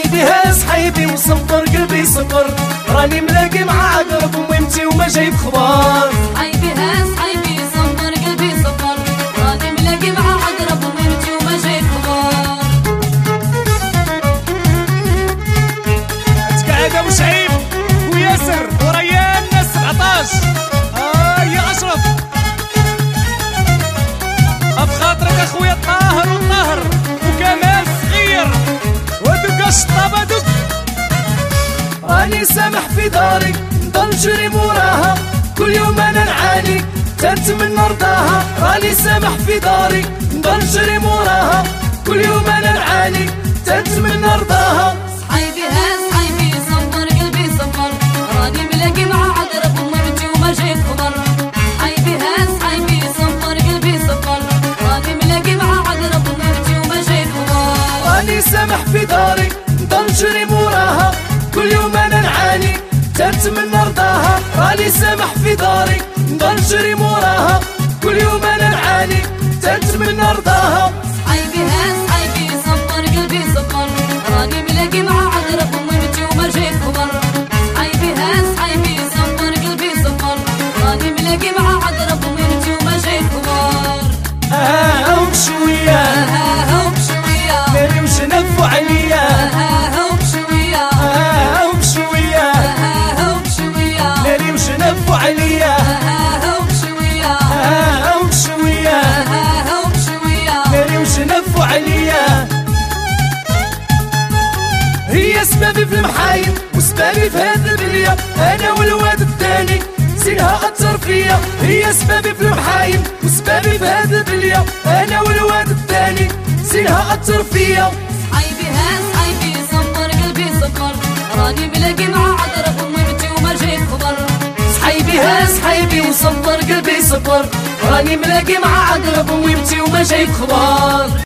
صحيبي صحيبي وصبر قلبي صبر، راني ملاقي مع عقرب وميمتي وما جايب خبار. صحيبي صحيبي صبر قلبي صبر، راني ملاقي مع عقرب وميمتي وما جايب خبار. تقعد ابو شعيب وياسر وريان ناس 17. يا اشرف بخاطرك اخويا الطاهر والطاهر وكمال صغير ودك الشطابه دك. راني سامح في داري نضل نجري موراها، كل يوم انا نعاني تنتمنى رضاها. راني سامح في داري نضل نجري موراها، كل يوم انا نعاني تنتمنى رضاها. صحيبي صحيبي صبر قلبي صبر، راني ملاقي مع عقرب وميمتي وما جايب خبر. صحيبي صحيبي صبر قلبي صبر، راني ملاقي مع عقرب وميمتي وما جايب خبر. راني سامح في داري نضل نجري موراها، كل يوم انا نعاني تنتمنى رضاها. راني سامح في داري نضل نجري موراها، كل يوم انا نعاني تنتمنى رضاها. صحيبي صحيبي صبر قلبي صبر، راني ملاقي مع عقرب وميمتي وما جايب خبر. صحيبي صحيبي صبر قلبي صبر، راني ملاقي مع عقرب وميمتي وما جايب خبر. وبشوية وبشوية ناري وشنفوا عليا. وبشوية وبشوية وبشوية ناري وشنفوا عليا. وبشوية وبشوية وبشوية ناري وشنفوا عليا. هي سبابي في المحايل وسبابي في هذا البلية، انا والواد الثاني زينها اثر فيا. هي سبابي في المحايل وسبابي في هذا البلية، انا والواد الثاني زينها اثر فيا. صحيبي صحيبي صبر قلبي صبر، راني ملاقي مع عقرب وميمتي وما جايب خبر. صحيبي صحيبي وصبر قلبي صبر، راني ملاقي مع عقرب وميمتي وما جايب خبار.